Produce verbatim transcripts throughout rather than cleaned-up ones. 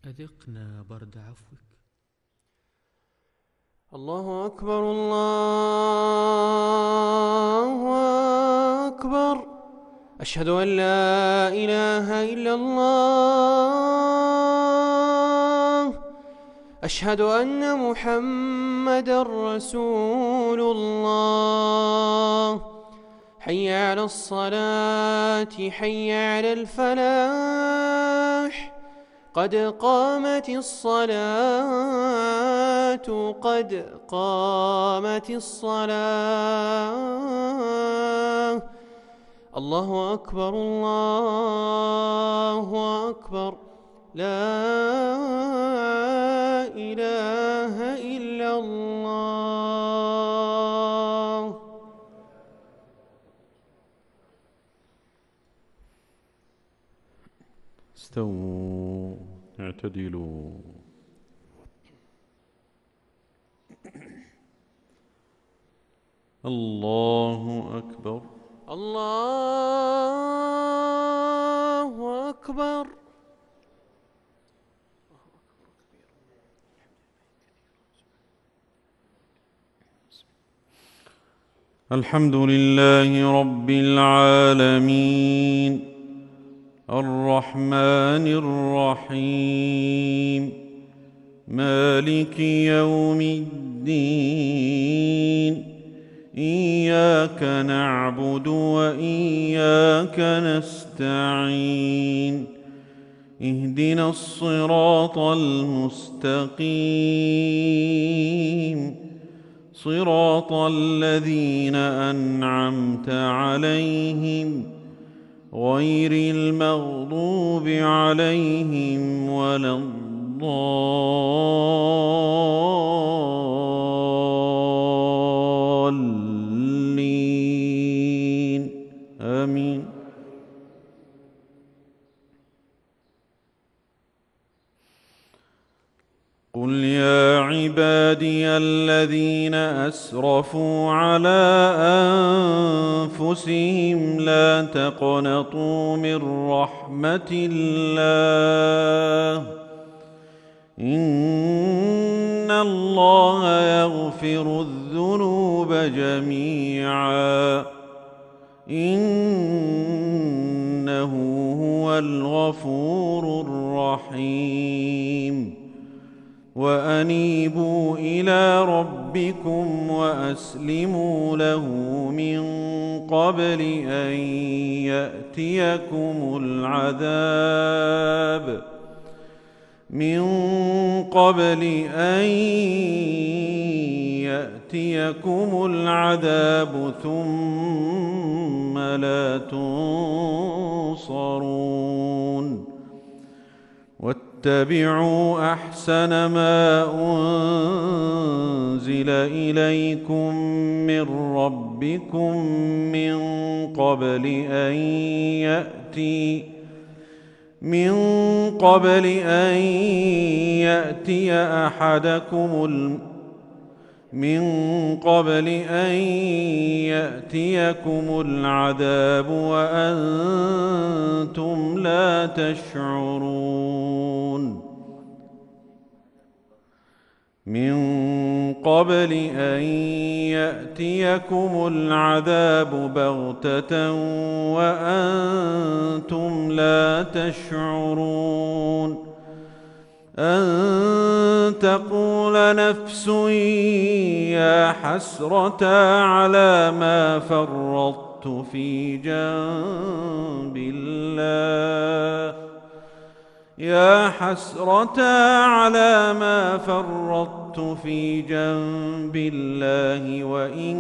أذقنا برد عفوك. الله أكبر الله أكبر. أشهد أن لا إله إلا الله. أشهد أن محمدًا رسول الله. حي على الصلاة حي على الفلاح. قد قامت الصلاة قد قامت الصلاة. الله أكبر الله أكبر. لا إله إلا الله. استووا اعتدلوا. الله أكبر الله أكبر. الحمد لله رب العالمين الرحمن الرحيم مالك يوم الدين. إياك نعبد وإياك نستعين. اهدنا الصراط المستقيم صراط الذين أنعمت عليهم غير المغضوب عليهم ولا الضالين آمين. قل يا عبادي الذين أسرفوا على أنفسهم لا تقنطوا من رحمة الله إن الله يغفر الذنوب جميعا إنه هو الغفور الرحيم. وأنيبوا إلى ربكم وأسلموا له من قبل أن يأتيكم العذاب من قبل أن يأتيكم العذاب ثم لا تنصرون. واتبعوا أحسن ما أنزل إليكم من ربكم من قبل أن يأتي من قبل أن يأتي أحدكم الم من قبل أن يأتيكم العذاب وأنتم لا تشعرون. من قبل أن يأتيكم العذاب بغتة وأنتم لا تشعرون. أن تقول نفس يا حسرة على ما فرطت في جنب الله يا حسرة على ما فرطت في جنب الله وإن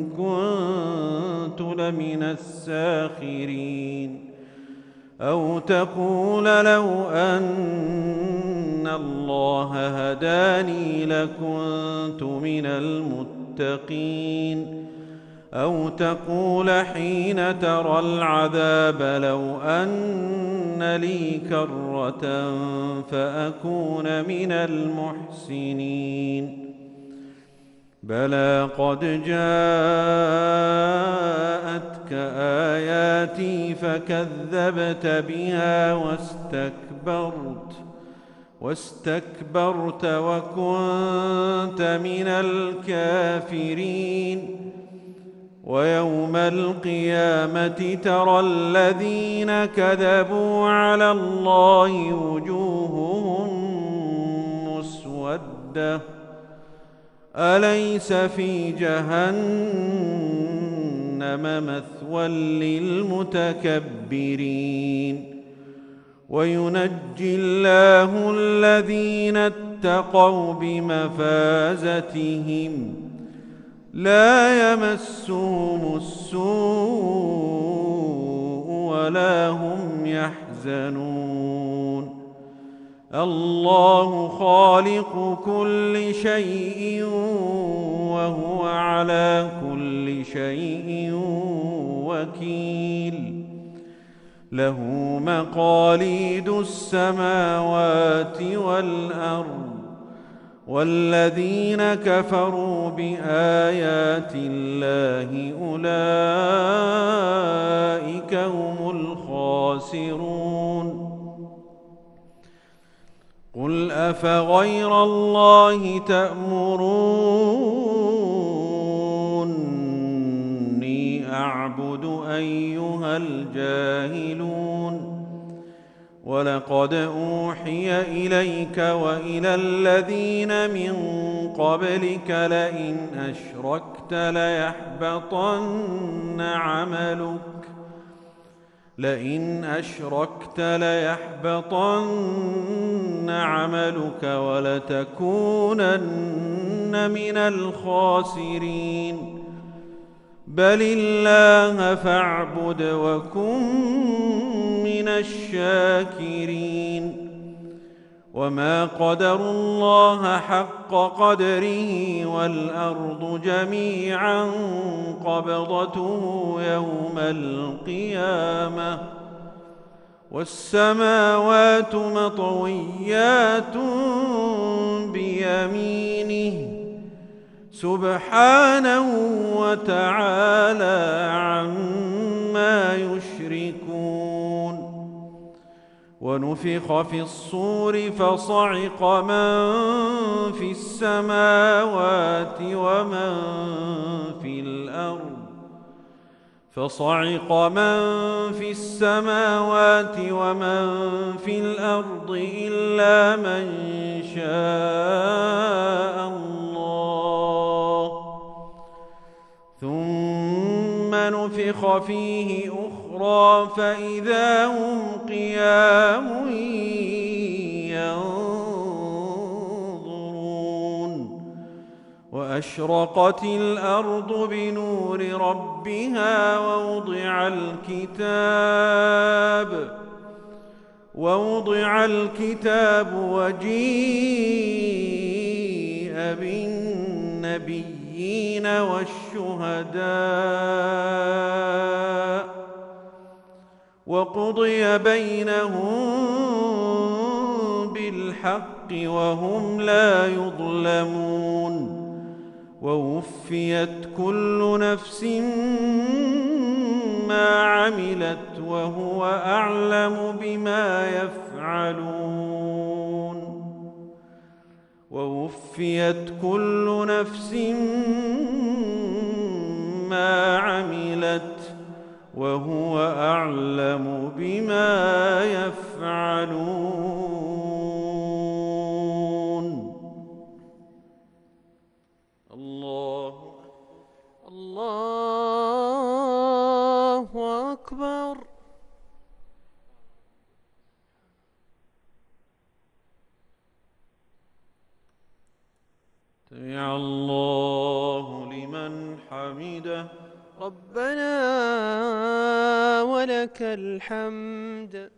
كنت لمن الساخرين. أو تقول لو أن الله هداني لكنت من المتقين. أو تقول حين ترى العذاب لو أن لي كرة فأكون من المحسنين. بلى قد جاءتك آياتي فكذبت بها واستكبرت واستكبرت وكنت من الكافرين ويوم القيامة ترى الذين كذبوا على الله وجوههم مسودة أليس في جهنم مثوى للمتكبرين وينجي الله الذين اتقوا بمفازتهم لا يمسهم السوء ولا هم يحزنون الله خالق كل شيء وهو على كل شيء وكيل له مقاليد السماوات والأرض والذين كفروا بآيات الله أولئك هم الخاسرون قل أفغير الله تأمروني أعبد أيها الجاهلون ولقد أوحي إليك وإلى الذين من قبلك لئن أشركت ليحبطن عملك لئن أشركت ليحبطن عملك ولتكونن من الخاسرين بل الله فاعبد وكن من الشاكرين وما قدروا الله حق قدره والأرض جميعا قبضته يوم القيامة والسماوات مطويات بيمينه سبحانه وتعالى عما يشركون ونفخ في الصور فصعق من في السماوات ومن في الأرض فصعق من في السماوات ومن في الأرض إلا من شاء الله ثم نفخ فيه أخرى فإذا هم قيام ينظرون وأشرقت الأرض بنور ربها ووضع الكتاب ووضع الكتاب وجيء بالنبيين والشهداء وقضي بينهم بالحق وهم لا يظلمون ووفيت كل نفس ما عملت وهو أعلم بما يفعلون ووفيت كل نفس ما عملت وهو أعلم بما يفعلون الله الله أكبر سمع الله لمن حمده ربنا ولك الحمد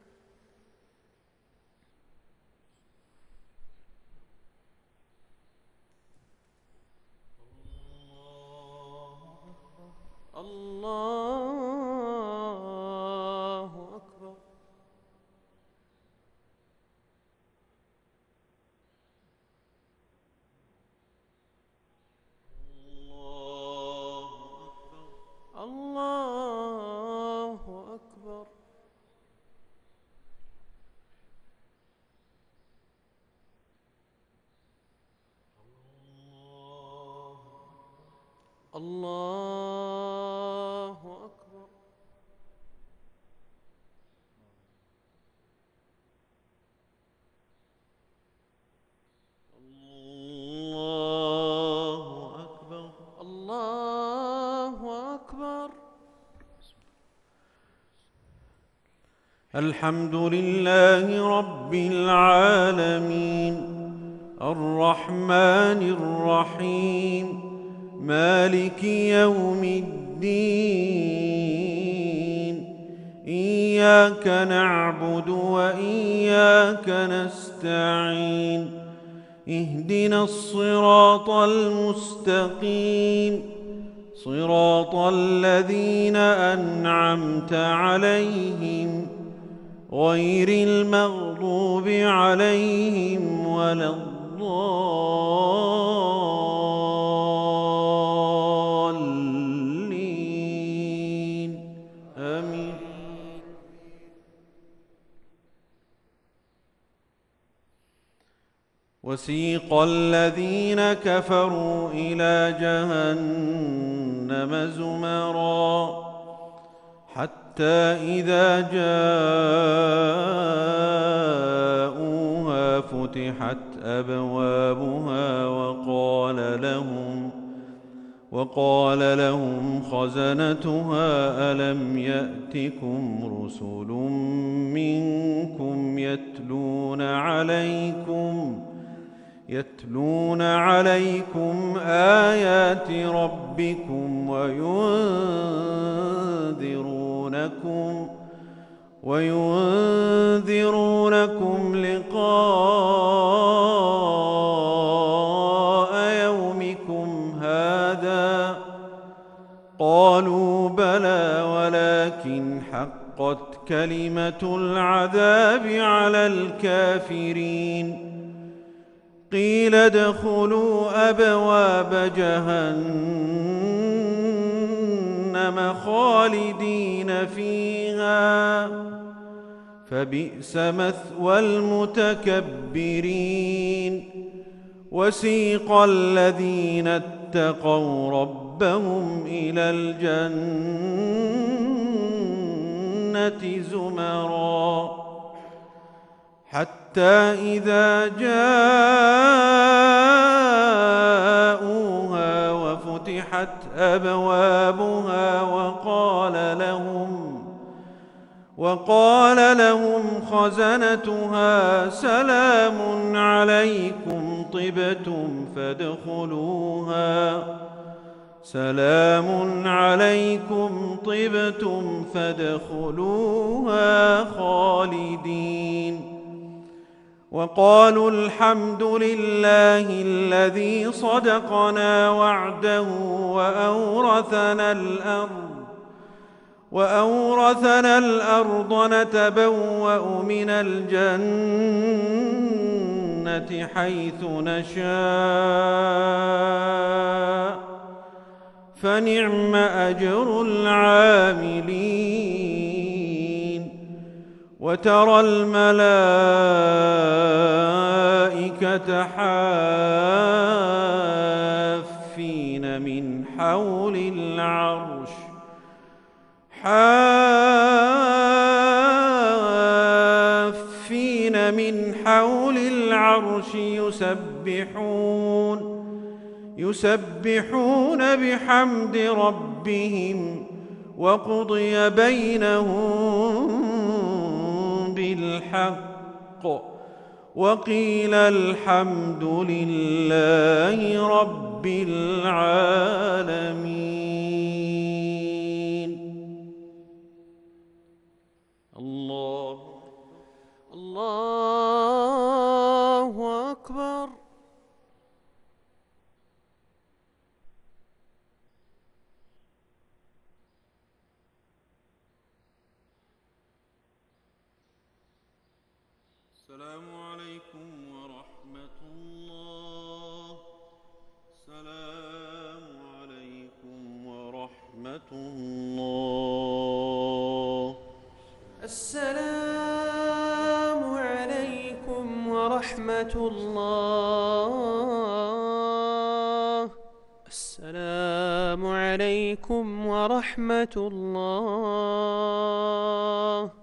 الله أكبر الله أكبر الله أكبر. الله أكبر. الله أكبر. الحمد لله رب العالمين الرحمن الرحيم مالك يوم الدين إياك نعبد وإياك نستعين اهدنا الصراط المستقيم صراط الذين أنعمت عليهم غير المغضوب عليهم ولا الضالين آمين. وسيق الذين كفروا إلى جهنم زمرًا حتى إذا جاءوها فتحت أبوابها وقال لهم وقال لهم خزنتها ألم يأتكم رسل منكم يتلون عليكم يتلون عليكم آيات ربكم وينذرونكم وينذرونكم لقاء يومكم هذا قالوا بلى ولكن حقت كلمة العذاب على الكافرين قيل ادخلوا أبواب جهنم خالدين فيها فبئس مثوى المتكبرين وسيق الذين اتقوا ربهم إلى الجنة زمرًا حتى إذا جاءوها وفتحت أبوابها وقال لهم وقال لهم خزنتها سلام عليكم طبتم فادخلوها سلام عليكم طبتم فادخلوها خالدين وقالوا الحمد لله الذي صدقنا وعده وأورثنا الأرض وأورثنا الأرض نتبوأ من الجنة حيث نشاء فنعم أجر العاملين وترى الملائكة حافين من حول العرش حافين من حول العرش يسبحون يسبحون بحمد ربهم وقضي بينهم بالحق وقيل الحمد لله رب العالمين. الله الله أكبر. السلام عليكم ورحمة الله. السلام عليكم ورحمة الله. السلام عليكم ورحمة الله. السلام عليكم ورحمة الله.